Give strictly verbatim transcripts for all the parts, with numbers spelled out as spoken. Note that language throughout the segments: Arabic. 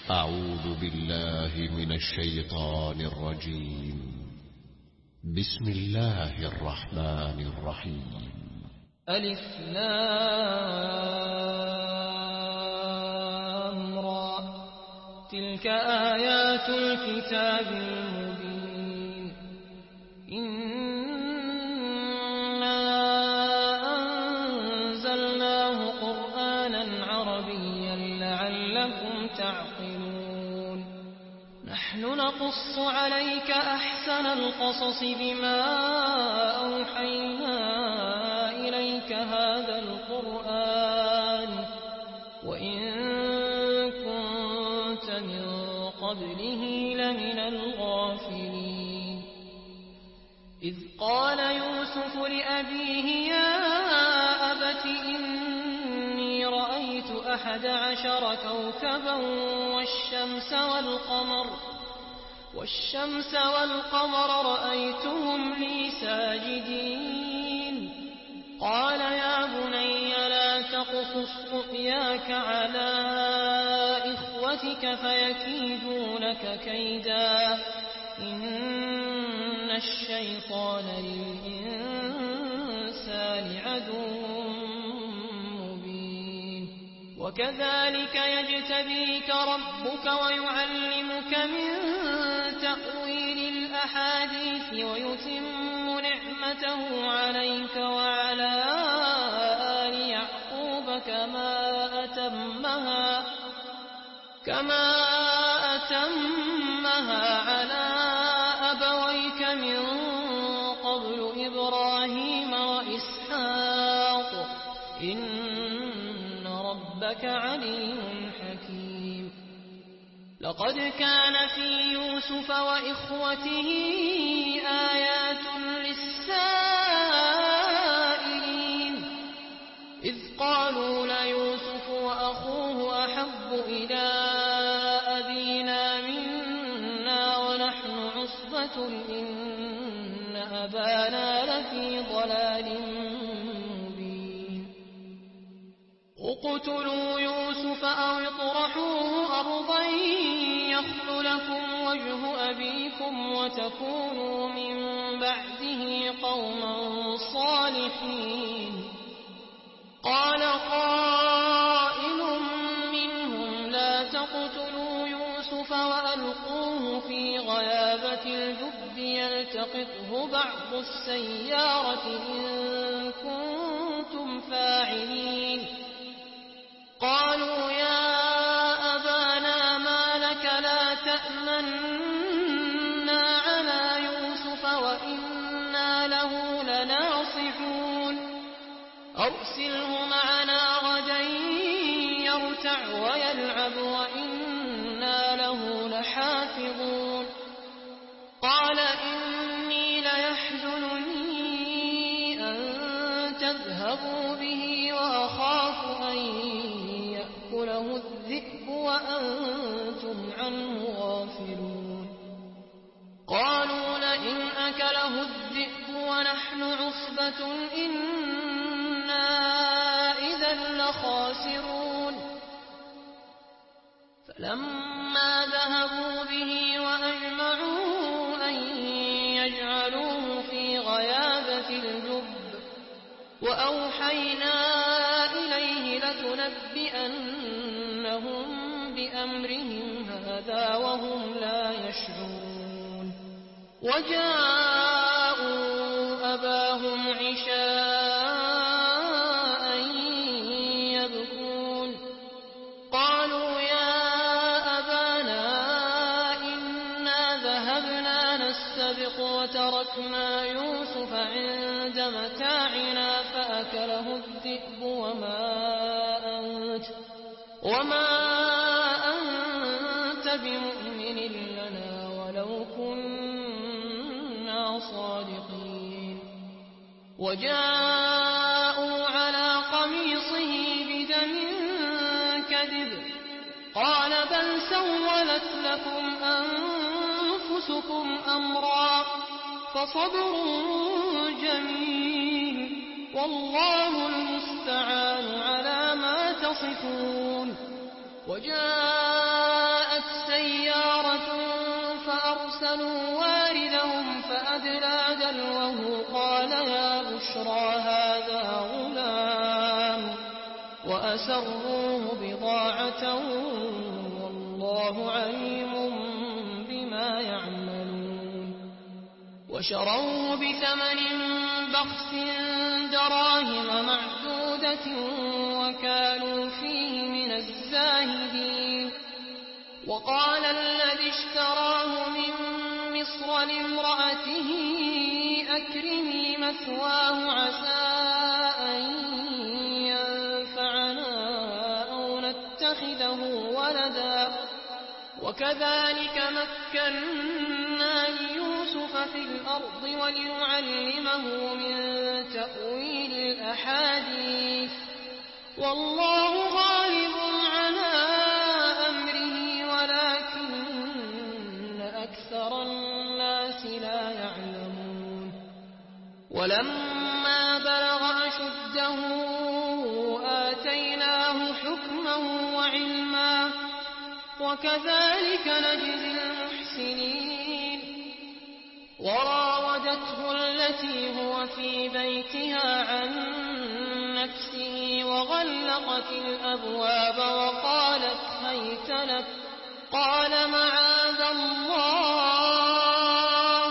أعوذ بالله من الشيطان الرجيم. بسم الله الرحمن الرحيم. ألف لام را، تلك آيات الكتاب المبين. إنا أنزلناه قرآنا عربيا لعلكم تعقلون. نحن نقص عليك أحسن القصص بما أوحينا إليك هذا القرآن وإن كنت من قبله لمن الغافلين. إذ قال يوسف لأبيه يا أبت إني رأيت أحد عشر كوكبا والشمس والقمر والشمس والقمر رأيتهم لي ساجدين. قال يا بني لا تقصص رؤياك على إخوتك فيكيدوا لك كيدا إن الشيطان للإنسان عدو مبين. وكذلك يجتبيك ربك ويعلمك من تأويل الأحاديث ويتم نعمته عليك وعلى آل يعقوب كما أتمها كما أتمها على أبويك من قبل إبراهيم وإسحاق إن ربك عليم حكيم. لقد كان في يوسف وإخوته آيات للسائلين إذ قالوا ليوسف وأخوه أحب إلى أبينا منا ونحن عصبة إن أبانا لفي ضلال مبين. اقتلوا يوسف أو اطرحوه أرضا يخل لكم وجه أبيكم وتكونوا من بعده قوما صالحين. قال قائل منهم لا تقتلوا يوسف وألقوه في غيابة الجب يلتقطه بعض السيارة إن كنتم فاعلين. قالوا يا أبانا ما لك لا تأمنا على يوسف وإنا له لناصحون. أرسله معنا غدا يرتع ويلعب وإنا له لحافظون. قال إني ليحزنني أن تذهبوا به وأخاف أن يأكله الذئب وأنتم عنه غافلون. قالوا لئن أكله الذئب ونحن عصبة إنا إذا لخاسرون. فلما ذهبوا به وأجمعوا أن يجعلوه في غيابة الجب وأوحينا إليه لتنبئنهم بأمرهم هذا وهم لا يشعرون. وجاءوا أباهم عشاء يبكون. قالوا يا أبانا إنا ذهبنا نستبق وتركنا يوسف عند متاعنا فأكله الذئب وما أنت, وما أنت بمؤمن لنا ولو كنا صادقين. وجاءوا على قميصه بدم كذب قال بل سولت لكم أنفسكم أمرا فصبر جميل والله المستعان على ما تصفون. وجاءت أرسلوا واردهم فأدلى دلوه قال يا بشرى هذا غلام وأسروه بضاعة والله عليم بما يعملون وشروه بثمن بخس دراهم معدودة وكانوا فيه من الزاهدين وقال الذي اشتراه من مصر لامرأته أكرمي مثواه عسى أن ينفعنا أو نتخذه ولدا وكذلك مكنا ليوسف في الأرض ولنعلمه من تأويل الأحاديث والله غالب على أمره ولكن أكثر الناس لا يعلمون ولما بلغ أشده آتيناه حكما وعلما وكذلك نجزي المحسنين وراودته التي هو في بيتها عن نفسه وغلقت الأبواب وقالت هيت لك قال معاذ الله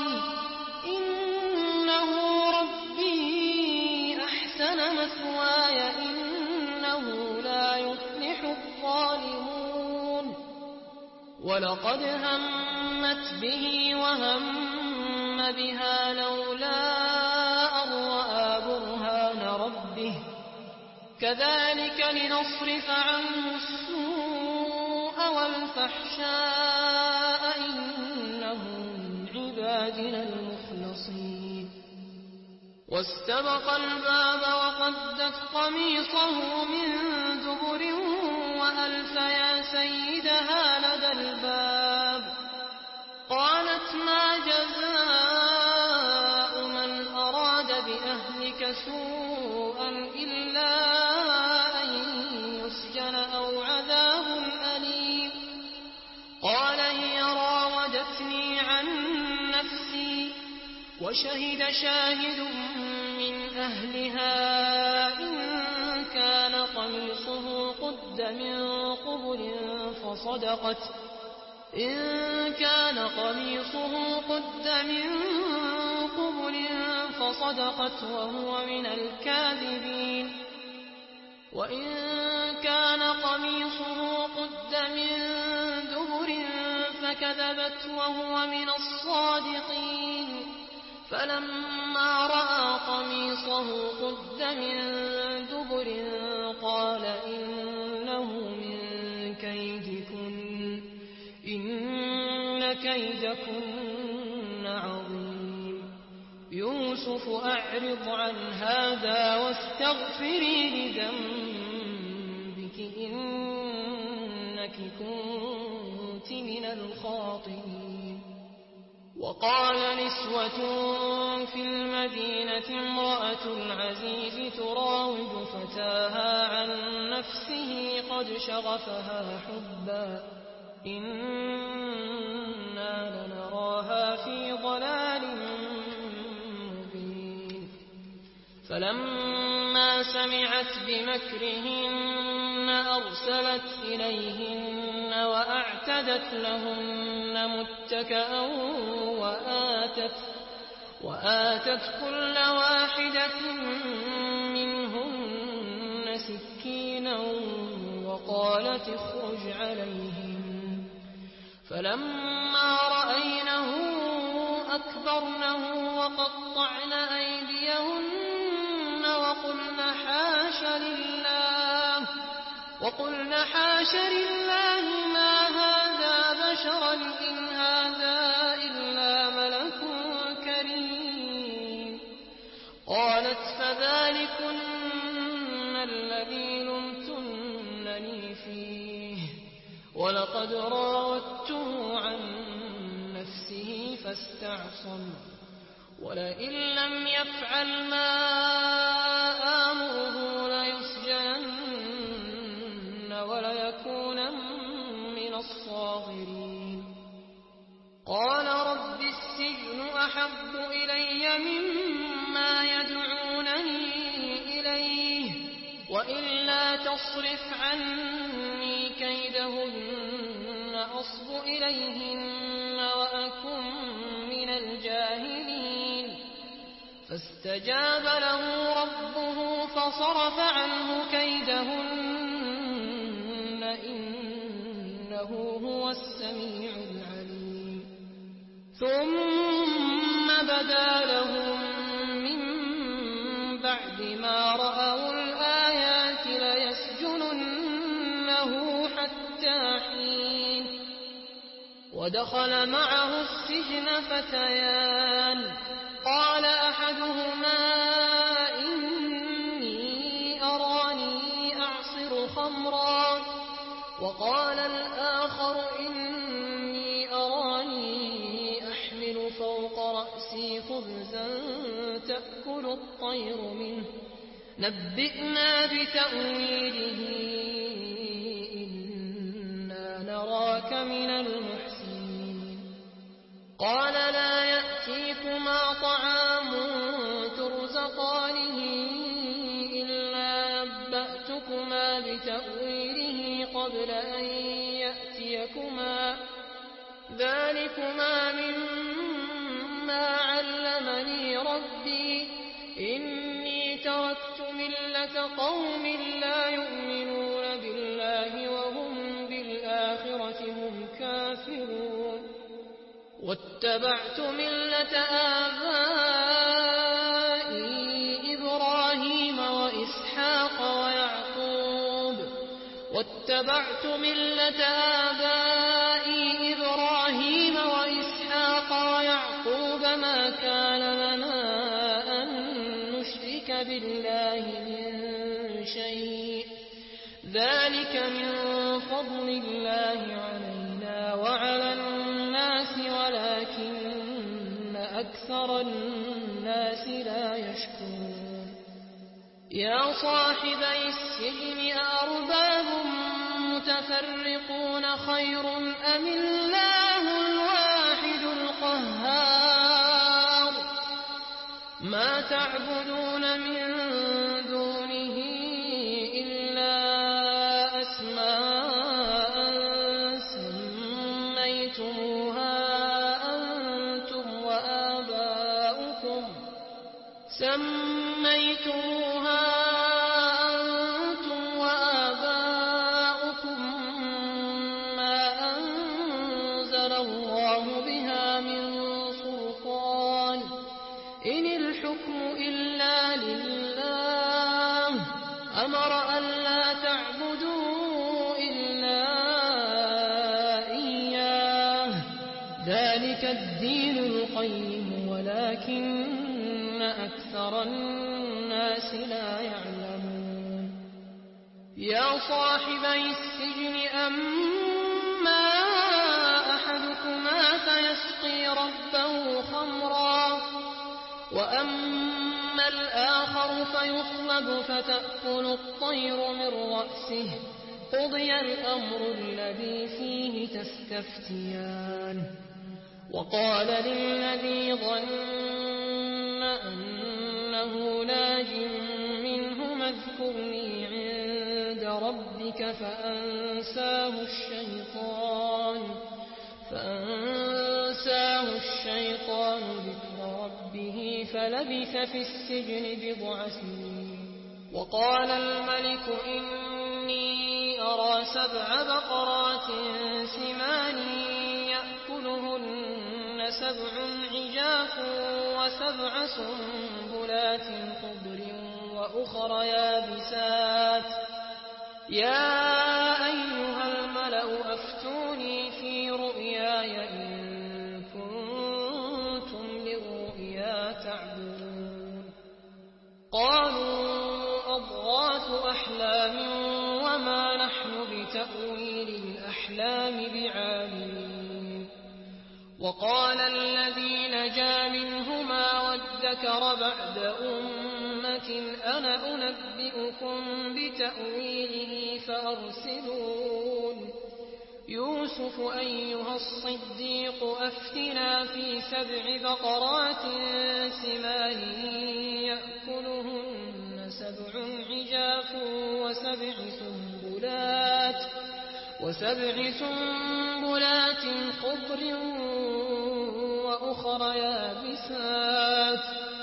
إنه ربي أحسن مثواي إنه لا يفلح الظالمون ولقد همت به وهم بها لولا أن رأى برهان ربه كذلك لنصرف عنه السوء والفحشاء إنه من عبادنا المخلصين واستبق الباب وقدت قميصه من دبر وألف يا سيدها لدى الباب قالت ما جزاء من أراد بأهلك سوءا إلا أن يسجن أو عذاب أليم قال هي راودتني عن نفسي وشهد شاهد من أهلها إن كان قميصه قد من قبل فصدقت إن كان قميصه قد من قبل فصدقت وهو من الكاذبين وإن كان قميصه قد من دبر فكذبت وهو من الصادقين فلما رأى قميصه قد من دبر قال إنه من كيدكن إن كيدكن عظيم يوسف أعرض عن هذا واستغفري لذنبك إنك كنت من الخاطئين وقال نسوة في المدينة امرأة العزيز تراود فتاها عن نفسه قد شغفها حبا إنا لنراها في ضلال مبين فلما سمعت بمكرهن أرسلت إليهن وأعتدت لهن متكأ وآتت, وآتت كل واحدة منهن سكينا وقالت اخرج عليهم فلما رأينه أكبرنه وقطعن أيديهن وقلن حاش لله وقلن حاش لله ما هذا بشرا إن هذا إلا ملك كريم قالت فذلكن الذي لمتنني فيه ولقد راودته عن نفسه فاستعصم ولئن لم يفعل ما آمره ليسجنن وليكون من الصاغرين قال رب أحب إلي مما يدعونني إليه وإلا تصرف عني كيدهن أصب إليهن وأكن من الجاهلين فاستجاب له ربه فصرف عنه كيدهن إنه هو السميع العليم ثم بدا لهم من بعد ما رأوا الآيات ليسجننه حتى حين ودخل معه السجن فتيان قال أحدهما إني أراني أعصر خمرا وقال الآخر إني أراني أحمل فوق رأسي خبزا تأكل الطير منه نبئنا بتأويله إنا نراك من المحسنين قال لا يأتيكما طعام ترزقانه إلا نبأتكما بتأويله قبل أن يأتيكما ذلكما مما علمني ربي إني تركت ملة قوم لا يؤمنون بالله وهم بالآخرة هم كافرون واتبعت ملة آبائي إبراهيم وإسحاق ويعقوب واتبعت ملة آبائي إبراهيم وإسحاق ويعقوب ما كان لنا أن نشرك بالله من شيء ذلك من فضل الله علينا وعلى الناس ولكن أكثر الناس لا يشكرون يا صاحبي السجن أأرباب متفرقون خير أم الله الواحد القهار ما تعبدون من دونه إلا أسماء سميتموها أنتم وآباؤكم سميتموها أنتم وآباؤكم ما أنزل الله بها من سلطان إن الحكم إلا لله أمر أن لا تعبدوا إلا إياه ذلك الدين القيم ولكن أكثر الناس لا يعلمون يا صاحبي السجن أما أحدكما فيسقي ربه خمرا وأما الآخر فيصلب فتأكل الطير من رأسه قضي الأمر الذي فيه تستفتيان وقال للذي ظن أنه ناج منهما اذكرني عند ربك فأنساه الشيطان فأنساه الشيطان ذكر ربه فلبث في السجن بضع سنين وقال الملك إني أرى سبع بقرات سمان يأكلهن سبع عجاف وسبع سنبلات خضر وأخر يابسات يا أيها الملأ أفتوني في رؤياي إن كنتم للرؤيا تعبدون قالوا أضغاث أحلام وما نحن بتأويل الأحلام بعالمين وقال الذي نجا منهما وادكر بعد أمة أنا أنبئكم بتأويله فأرسلون يوسف يوسف أيها الصديق أفتنا في سبع بقرات سمان يأكلهن سبع عجاف وسبع سنبلات وسبع سنبلات خضر وأخر يابسات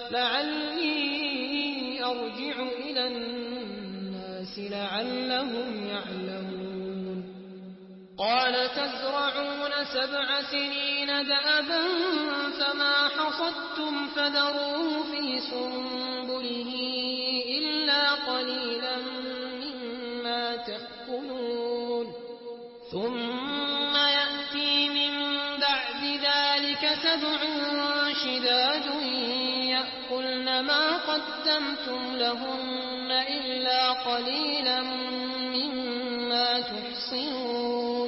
لعلي أرجع إلى الناس لعلهم يعلمون قال تزرعون سبع سنين دأبا فما حصدتم فذروه في سنبله إلا قليلا مما تأكلون ثم يأتي من بعد ذلك سبع شداد يأكلن ما قدمتم لهن إلا قليلا مما تحصنون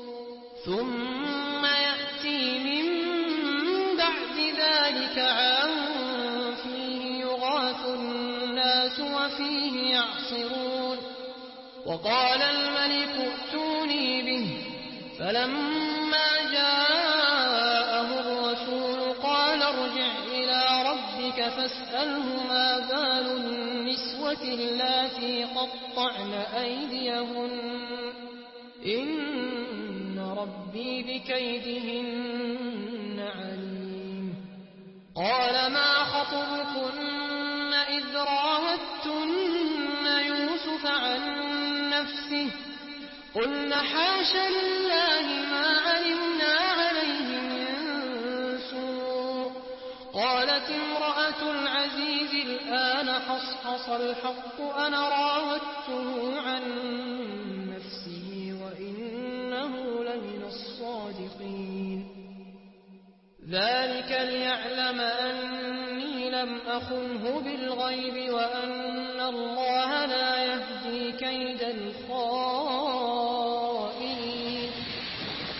ثم يأتي من بعد ذلك عام فيه يغاث الناس وفيه يعصرون وقال الملك ائتوني به فلما جاءه الرسول قال ارجع إلى ربك فاسأله ما بال النسوة اللاتي قطعن أيديهن إن ربي بكيدهن عليم قال ما خطبكن إذ راوتن يوسف عن نفسه قلنا حاش لله ما علمنا عليه من سوء قالت امرأة العزيز الآن حصحص الحق أنا راودته عن نفسه وإنه لمن الصادقين ذلك ليعلم أني لم أخنه بالغيب وأن الله لا يهدي كيد الخائنين